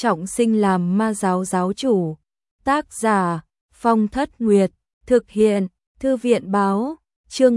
trọng sinh làm ma giáo giáo chủ. Tác giả Phong Thất Nguyệt, thực hiện Thư viện báo, chương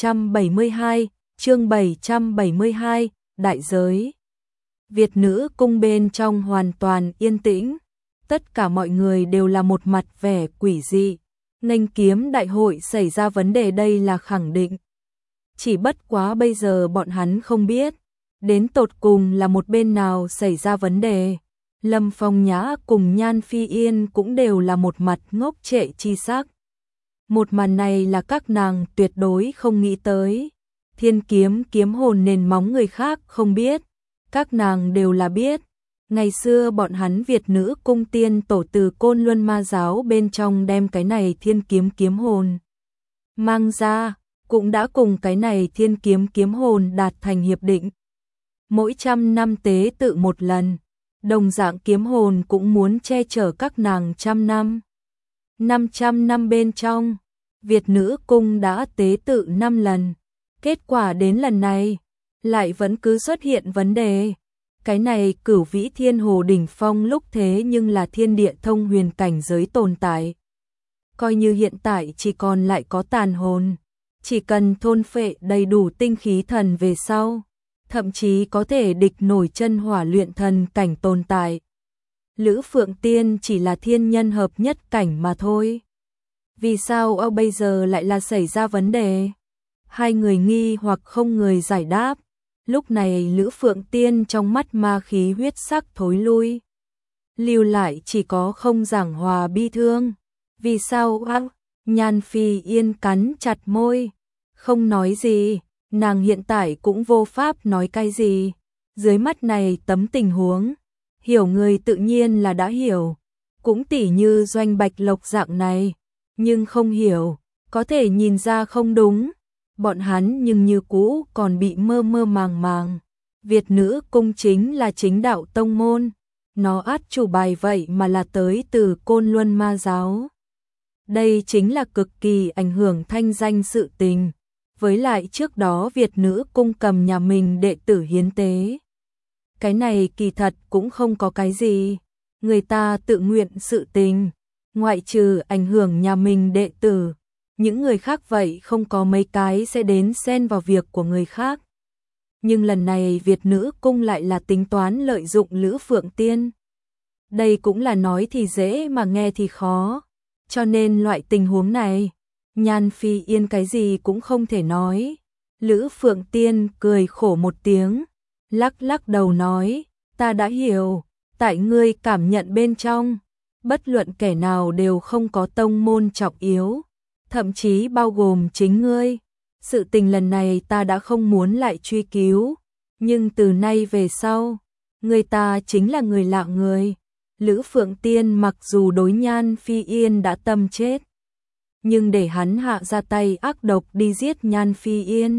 772, đại giới. Việt nữ cung bên trong hoàn toàn yên tĩnh, tất cả mọi người đều là một mặt vẻ quỷ dị. Nghênh kiếm đại hội xảy ra vấn đề đây là khẳng định. Chỉ bất quá bây giờ bọn hắn không biết, đến tột cùng là một bên nào xảy ra vấn đề. Lâm Phong Nhã cùng Nhan Phi Yên cũng đều là một mặt ngốc trệ chi sắc. Một màn này là các nàng tuyệt đối không nghĩ tới. Thiên kiếm kiếm hồn nền móng người khác không biết, các nàng đều là biết. Ngày xưa bọn hắn Việt nữ cung tiên tổ từ Côn Luân ma giáo bên trong đem cái này thiên kiếm kiếm hồn mang ra, cũng đã cùng cái này thiên kiếm kiếm hồn đạt thành hiệp định. Mỗi 100 năm tế tự một lần, đồng dạng kiếm hồn cũng muốn che chở các nàng 100 năm. 500 năm bên trong, Việt nữ cung đã tế tự 5 lần. Kết quả đến lần này, lại vẫn cứ xuất hiện vấn đề. Cái này Cửu Vĩ Thiên Hồ đỉnh phong lúc thế nhưng là thiên địa thông huyền cảnh giới tồn tại. Coi như hiện tại chỉ còn lại có tàn hồn, chỉ cần thôn phệ đầy đủ tinh khí thần về sau, thậm chí có thể địch nổi chân hỏa luyện thần cảnh tồn tại. Lữ Phượng Tiên chỉ là thiên nhân hợp nhất cảnh mà thôi. Vì sao bây giờ lại là xảy ra vấn đề? Hai người nghi hoặc không người giải đáp. Lúc này Lữ Phượng Tiên trong mắt ma khí huyết sắc thối lui, lưu lại chỉ có không giảng hòa bi thương. Vì sao? Nhan Phi Yên cắn chặt môi, không nói gì, nàng hiện tại cũng vô pháp nói cái gì. Dưới mắt này tấm tình huống, hiểu người tự nhiên là đã hiểu, cũng tỉ như Doanh Bạch Lộc dạng này, nhưng không hiểu, có thể nhìn ra không đúng. Bọn hắn nhưng như cũ còn bị mơ mơ màng màng. Việt nữ cung chính là chính đạo tông môn, nó át chủ bài vậy mà là tới từ Côn Luân ma giáo. Đây chính là cực kỳ ảnh hưởng thanh danh sự tình. Với lại trước đó Việt nữ cung cầm nhà mình đệ tử hiến tế. Cái này kỳ thật cũng không có cái gì, người ta tự nguyện sự tình, ngoại trừ ảnh hưởng nhà mình đệ tử. Những người khác vậy không có mấy cái sẽ đến xen vào việc của người khác. Nhưng lần này Việt nữ cung lại là tính toán lợi dụng Lữ Phượng Tiên. Đây cũng là nói thì dễ mà nghe thì khó. Cho nên loại tình huống này, Nhan Phi Yên cái gì cũng không thể nói. Lữ Phượng Tiên cười khổ một tiếng, lắc lắc đầu nói, ta đã hiểu, tại ngươi cảm nhận bên trong, bất luận kẻ nào đều không có tông môn trọng yếu. Thậm chí bao gồm chính ngươi. Sự tình lần này ta đã không muốn lại truy cứu, nhưng từ nay về sau, người ta chính là người lạ người. Lữ Phượng Tiên mặc dù đối Nhan Phi Yên đã tâm chết, nhưng để hắn hạ ra tay ác độc đi giết Nhan Phi Yên,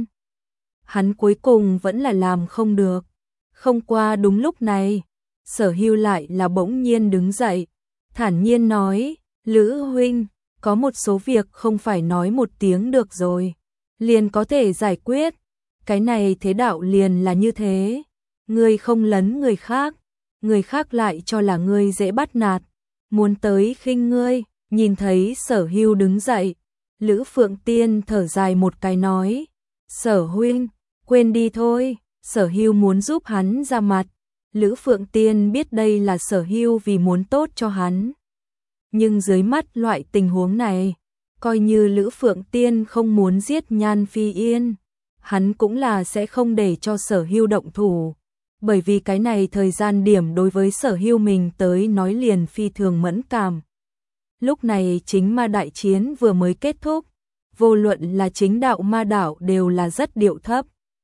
hắn cuối cùng vẫn là làm không được. Không qua đúng lúc này, Sở Hưu lại là bỗng nhiên đứng dậy, thản nhiên nói, Lữ huynh, có một số việc không phải nói một tiếng được rồi, liền có thể giải quyết. Cái này thế đạo liền là như thế. Ngươi không lấn người khác lại cho là ngươi dễ bắt nạt, muốn tới khinh ngươi. Nhìn thấy Sở Hưu đứng dậy, Lữ Phượng Tiên thở dài một cái nói, Sở huynh, quên đi thôi. Sở Hưu muốn giúp hắn ra mặt. Lữ Phượng Tiên biết đây là Sở Hưu vì muốn tốt cho hắn. Nhưng dưới mắt loại tình huống này, coi như Lữ Phượng Tiên không muốn giết Nhan Phi Yên, hắn cũng là sẽ không để cho Sở Hưu động thủ. Bởi vì cái này thời gian điểm đối với Sở Hưu mình tới nói liền phi thường mẫn cảm. Lúc này chính ma đại chiến vừa mới kết thúc, vô luận là chính đạo ma đạo đều là rất điệu thấp.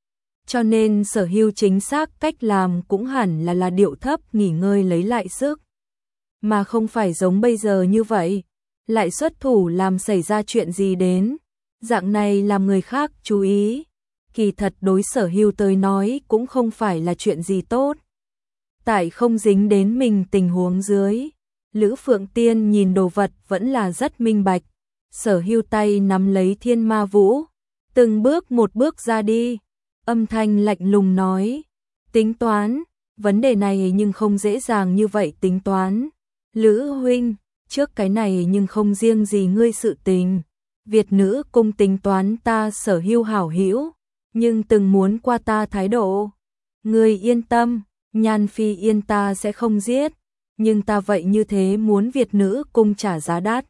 Cho nên Sở Hưu chính xác cách làm cũng hẳn là điệu thấp nghỉ ngơi lấy lại sức. Mà không phải giống bây giờ như vậy, lại xuất thủ làm xảy ra chuyện gì đến. Dạng này làm người khác chú ý, kỳ thật đối Sở Hưu tới nói cũng không phải là chuyện gì tốt. Tại không dính đến mình tình huống dưới, Lữ Phượng Tiên nhìn đồ vật vẫn là rất minh bạch. Sở Hưu tay nắm lấy Thiên Ma Vũ, từng bước một bước ra đi, âm thanh lạnh lùng nói, tính toán, Vấn đề này nhưng không dễ dàng như vậy tính toán. Lữ huynh, trước cái này nhưng không riêng gì ngươi sự tình. Việt nữ cung tính toán ta Sở Hưu hảo hữu, nhưng từng muốn qua ta thái độ. Ngươi yên tâm, Nhan Phi Yên ta sẽ không giết, nhưng ta vậy như thế muốn Việt nữ cung trả giá đắt.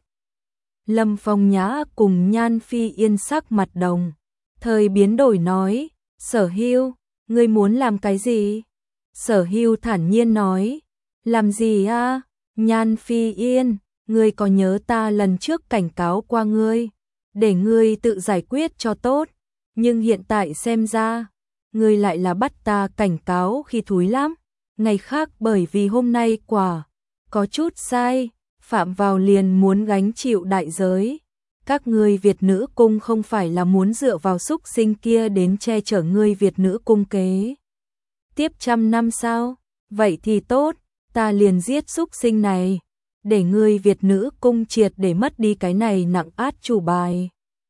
Lâm Phong Nhã cùng Nhan Phi Yên sắc mặt đồng, thời biến đổi nói, Sở Hưu, ngươi muốn làm cái gì? Sở Hưu thản nhiên nói, làm gì a? Nhan Phi Yên, ngươi có nhớ ta lần trước cảnh cáo qua ngươi, để ngươi tự giải quyết cho tốt, nhưng hiện tại xem ra, ngươi lại là bắt ta cảnh cáo khi thúi lắm. Ngày khác bởi vì hôm nay quả có chút sai, phạm vào liền muốn gánh chịu đại giới. Các ngươi Việt nữ cung không phải là muốn dựa vào xúc sinh kia đến che chở ngươi Việt nữ cung kế tiếp 100 năm sao? Vậy thì tốt, ta liền giết xúc sinh này, để ngươi Việt nữ cung triệt để mất đi cái này nặng át chủ bài.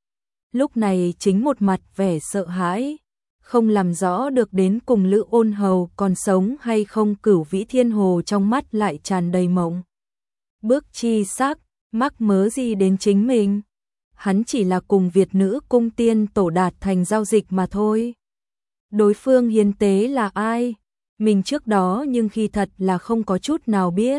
Lúc này chính một mặt vẻ sợ hãi, không làm rõ được đến cùng Lữ Ôn Hầu còn sống hay không. Cửu Vĩ Thiên Hồ trong mắt lại tràn đầy mộng bước chi sắc, mắc mớ gì đến chính mình. Hắn chỉ là cùng Việt nữ cung tiên tổ đạt thành giao dịch mà thôi. Đối phương hiến tế là ai? Mình trước đó nhưng khi thật là không có chút nào biết.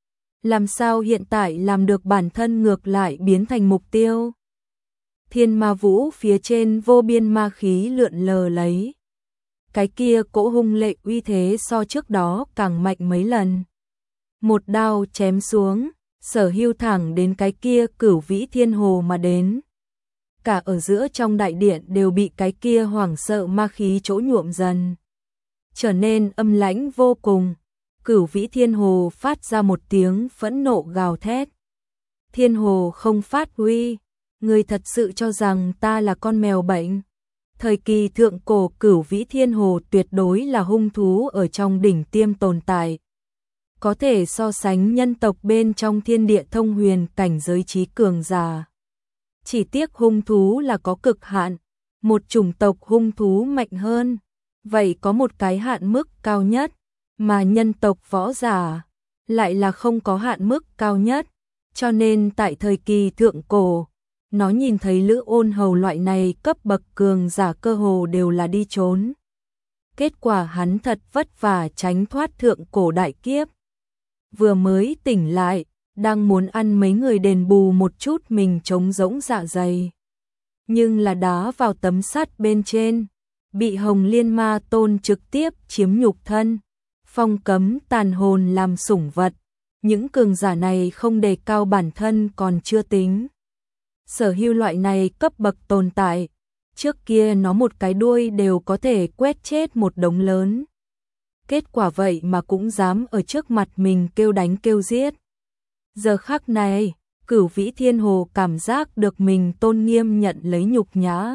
Làm sao hiện tại làm được bản thân ngược lại biến thành mục tiêu? Thiên Ma Vũ phía trên vô biên ma khí lượn lờ lấy. Cái kia cỗ hung lệ uy thế so trước đó càng mạnh mấy lần. Một đao chém xuống, Sở Hưu thẳng đến cái kia Cửu Vĩ Thiên Hồ mà đến. Cả ở giữa trong đại điện đều bị cái kia hoảng sợ ma khí chỗ nhuộm dần, trở nên âm lãnh vô cùng. Cửu Vĩ Thiên Hồ phát ra một tiếng phẫn nộ gào thét. Thiên Hồ không phát huy, ngươi thật sự cho rằng ta là con mèo bệnh? Thời kỳ thượng cổ Cửu Vĩ Thiên Hồ tuyệt đối là hung thú ở trong đỉnh tiêm tồn tại. Có thể so sánh nhân tộc bên trong thiên địa thông huyền cảnh giới trí cường giả. Chỉ tiếc hung thú là có cực hạn, một chủng tộc hung thú mạnh hơn, vậy có một cái hạn mức cao nhất, mà nhân tộc võ giả lại là không có hạn mức cao nhất, cho nên tại thời kỳ thượng cổ, nó nhìn thấy Lữ Ôn Hầu loại này cấp bậc cường giả cơ hồ đều là đi trốn. Kết quả hắn thật vất vả tránh thoát thượng cổ đại kiếp. Vừa mới tỉnh lại, đang muốn ăn mấy người đền bù một chút mình trống rỗng dạ dày. Nhưng là đá vào tấm sắt bên trên, bị Hồng Liên Ma Tôn trực tiếp chiếm nhục thân, phong cấm tàn hồn làm sủng vật. Những cường giả này không đề cao bản thân còn chưa tính. Sở Hưu loại này cấp bậc tồn tại, trước kia nó một cái đuôi đều có thể quét chết một đống lớn. Kết quả vậy mà cũng dám ở trước mặt mình kêu đánh kêu giết. Giờ khắc này, Cửu Vĩ Thiên Hồ cảm giác được mình tôn nghiêm nhận lấy nhục nhã.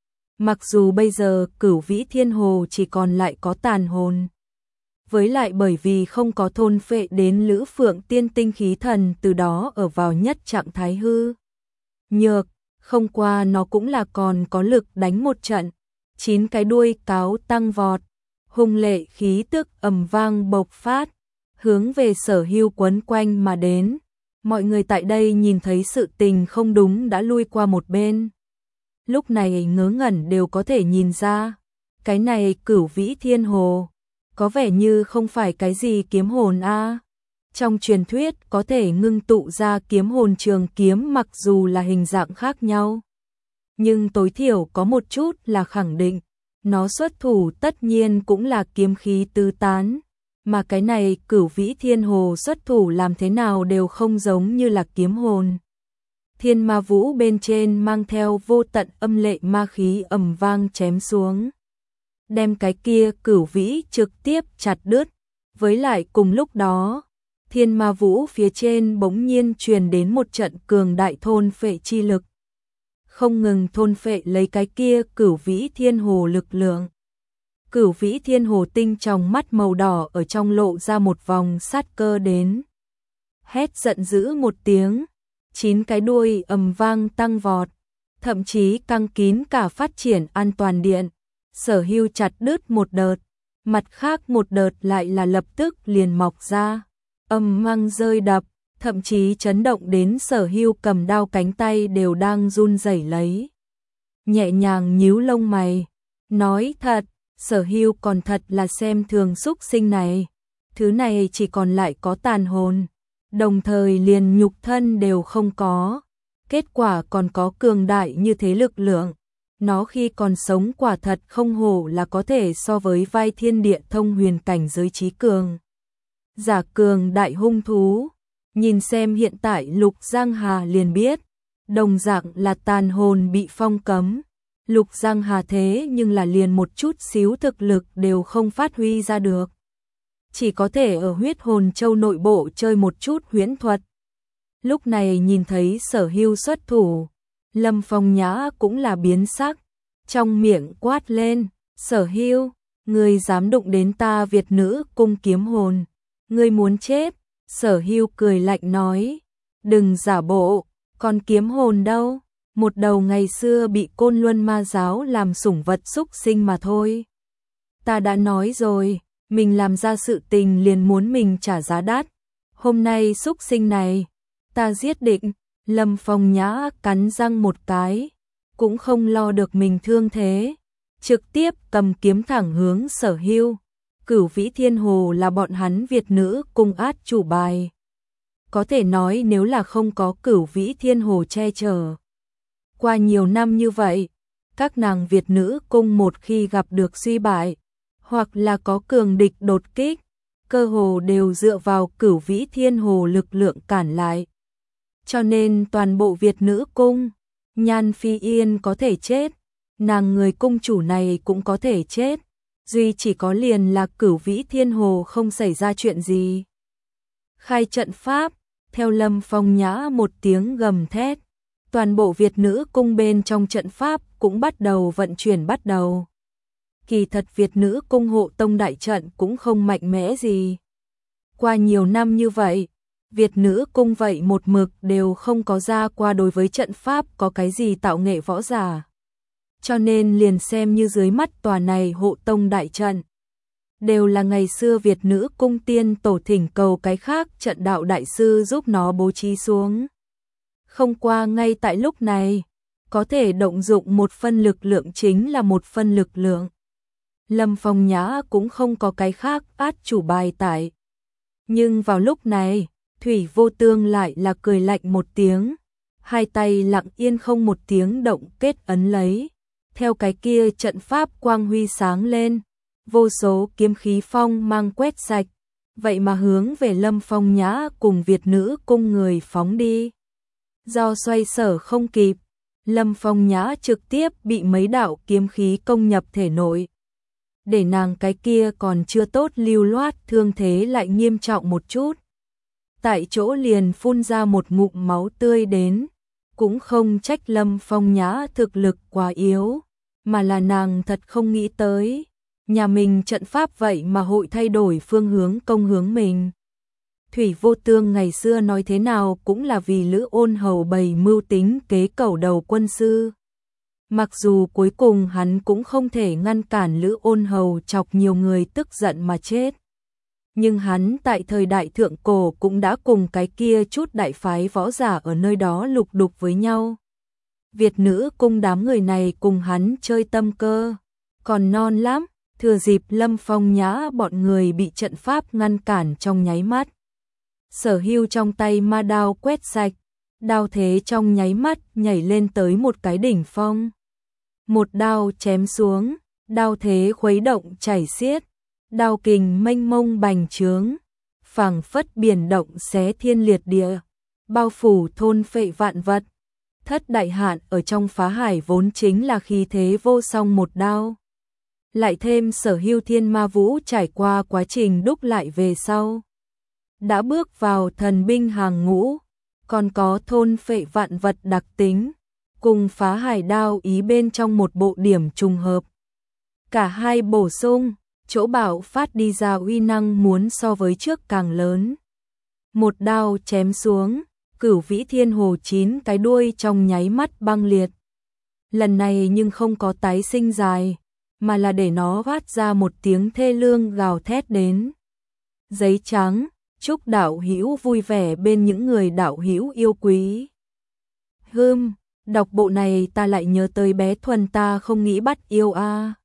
Mặc dù bây giờ Cửu Vĩ Thiên Hồ chỉ còn lại có tàn hồn. Với lại bởi vì không có thôn phệ đến Lữ Phượng tiên tinh khí thần, từ đó ở vào nhất trạng thái hư nhược, không qua nó cũng là còn có lực đánh một trận. 9 cái đuôi cáo tăng vọt, hung lệ khí tức ầm vang bộc phát, hướng về Sở Hưu quấn quanh mà đến. Mọi người tại đây nhìn thấy sự tình không đúng đã lui qua một bên. Lúc này ngớ ngẩn đều có thể nhìn ra, cái này Cửu Vĩ Thiên Hồ có vẻ như không phải cái gì kiếm hồn a. Trong truyền thuyết có thể ngưng tụ ra kiếm hồn trường kiếm, mặc dù là hình dạng khác nhau, nhưng tối thiểu có một chút là khẳng định, nó xuất thủ tất nhiên cũng là kiếm khí tứ tán, mà cái này Cửu Vĩ Thiên Hồ xuất thủ làm thế nào đều không giống như là kiếm hồn. Thiên Ma Vũ bên trên mang theo vô tận âm lệ ma khí ầm vang chém xuống, đem cái kia Cửu Vĩ trực tiếp chặt đứt. Với lại cùng lúc đó, Thiên Ma Vũ phía trên bỗng nhiên truyền đến một trận cường đại thôn phệ chi lực, không ngừng thôn phệ lấy cái kia Cửu Vĩ Thiên Hồ lực lượng. Cửu Vĩ Thiên Hồ tinh trong mắt màu đỏ ở trong lộ ra một vòng sát cơ đến. Hét giận dữ một tiếng, 9 cái đuôi ầm vang tăng vọt, thậm chí căng kín cả phát triển an toàn điện. Sở Hưu chặt đứt một đợt, mặt khác một đợt lại là lập tức liền mọc ra, ầm mang rơi đập, thậm chí chấn động đến Sở Hưu cầm đao cánh tay đều đang run rẩy lấy. Nhẹ nhàng nhíu lông mày, nói thật, Sở Hưu còn thật là xem thường xúc sinh này, thứ này chỉ còn lại có tàn hồn, đồng thời liền nhục thân đều không có, kết quả còn có cường đại như thế lực lượng. Nó khi còn sống quả thật không hổ là có thể so với vai thiên địa thông huyền cảnh giới trí cường. Giả cường đại hung thú, nhìn xem hiện tại Lục Giang Hà liền biết, đồng dạng là tàn hồn bị phong cấm. Lục Giang Hà thế nhưng là liền một chút xíu thực lực đều không phát huy ra được. Chỉ có thể ở huyết hồn châu nội bộ chơi một chút huyễn thuật. Lúc này nhìn thấy Sở Hưu xuất thủ, Lâm Phong Nhã cũng là biến sắc, trong miệng quát lên, Sở Hưu, ngươi dám đụng đến ta Việt nữ cung kiếm hồn, ngươi muốn chết. Sở Hưu cười lạnh nói, đừng giả bộ, còn kiếm hồn đâu, một đầu ngày xưa bị Côn Luân Ma giáo làm sủng vật xúc sinh mà thôi. Ta đã nói rồi, mình làm ra sự tình liền muốn mình trả giá đắt, hôm nay xúc sinh này, ta giết định. Lâm Phong Nhã cắn răng một cái, cũng không lo được mình thương thế, trực tiếp cầm kiếm thẳng hướng Sở Hưu. Cửu Vĩ Thiên Hồ là bọn hắn Việt nữ cung át chủ bài. Có thể nói nếu là không có Cửu Vĩ Thiên Hồ che chở. Qua nhiều năm như vậy, các nàng Việt nữ cung một khi gặp được suy bại, hoặc là có cường địch đột kích, cơ hồ đều dựa vào Cửu Vĩ Thiên Hồ lực lượng cản lại. Cho nên toàn bộ Việt nữ cung, Nhan Phi Yên có thể chết, nàng người cung chủ này cũng có thể chết, duy chỉ có liền là Cửu Vĩ Thiên Hồ không xảy ra chuyện gì. Khai trận pháp, theo Lâm Phong Nhã một tiếng gầm thét, toàn bộ Việt nữ cung bên trong trận pháp cũng bắt đầu vận chuyển bắt đầu. Kỳ thật Việt nữ cung hộ tông đại trận cũng không mạnh mẽ gì. Qua nhiều năm như vậy, Việt nữ cung vậy một mực đều không có ra qua đối với trận pháp có cái gì tạo nghệ võ giả. Cho nên liền xem như dưới mắt tòa này hộ tông đại trận. Đều là ngày xưa Việt nữ cung tiên tổ thỉnh cầu cái khác trận đạo đại sư giúp nó bố trí xuống. Không qua ngay tại lúc này, có thể động dụng một phân lực lượng chính là một phân lực lượng. Lâm Phong Nhã cũng không có cái khác át chủ bài tại. Nhưng vào lúc này, Thủy Vô Tương lại là cười lạnh một tiếng, hai tay lặng yên không một tiếng động kết ấn lấy, theo cái kia trận pháp quang huy sáng lên, vô số kiếm khí phong mang quét sạch, vậy mà hướng về Lâm Phong Nhã cùng Việt nữ cung người phóng đi. Do xoay sở không kịp, Lâm Phong Nhã trực tiếp bị mấy đạo kiếm khí công nhập thể nội. Để nàng cái kia còn chưa tốt lưu loát thương thế lại nghiêm trọng một chút. Tại chỗ liền phun ra một ngụm máu tươi đến, cũng không trách Lâm Phong Nhã thực lực quá yếu, mà là nàng thật không nghĩ tới, nhà mình trận pháp vậy mà hội thay đổi phương hướng công hướng mình. Thủy Vô Tương ngày xưa nói thế nào cũng là vì Lữ Ôn Hầu bày mưu tính kế cẩu đầu quân sư. Mặc dù cuối cùng hắn cũng không thể ngăn cản Lữ Ôn Hầu chọc nhiều người tức giận mà chết. Nhưng hắn tại thời đại thượng cổ cũng đã cùng cái kia chút đại phái võ giả ở nơi đó lục đục với nhau. Việt nữ cung đám người này cùng hắn chơi tâm cơ, còn non lắm, thừa dịp Lâm Phong Nhã bọn người bị trận pháp ngăn cản trong nháy mắt. Sở Hưu trong tay ma đao quét sạch, đao thế trong nháy mắt nhảy lên tới một cái đỉnh phong. Một đao chém xuống, đao thế khuấy động chảy xiết, đao kình mênh mông bành trướng, phảng phất biển động xé thiên liệt địa, bao phủ thôn phệ vạn vật. Thất đại hạn ở trong phá hải vốn chính là khí thế vô song một đao. Lại thêm Sở Hưu thiên ma vũ trải qua quá trình đúc lại về sau. Đã bước vào thần binh hàng ngũ, còn có thôn phệ vạn vật đặc tính, cùng phá hải đao ý bên trong một bộ điểm trùng hợp. Cả hai bổ sung, chỗ bảo phát đi ra uy năng muốn so với trước càng lớn. Một đao chém xuống, Cửu Vĩ Thiên Hồ 9 cái đuôi trong nháy mắt băng liệt. Lần này nhưng không có tái sinh dài, mà là để nó phát ra một tiếng thê lương gào thét đến. Giấy trắng, chúc đạo hữu vui vẻ bên những người đạo hữu yêu quý. Đọc bộ này ta lại nhớ tới bé Thuần ta không nghĩ bắt yêu a.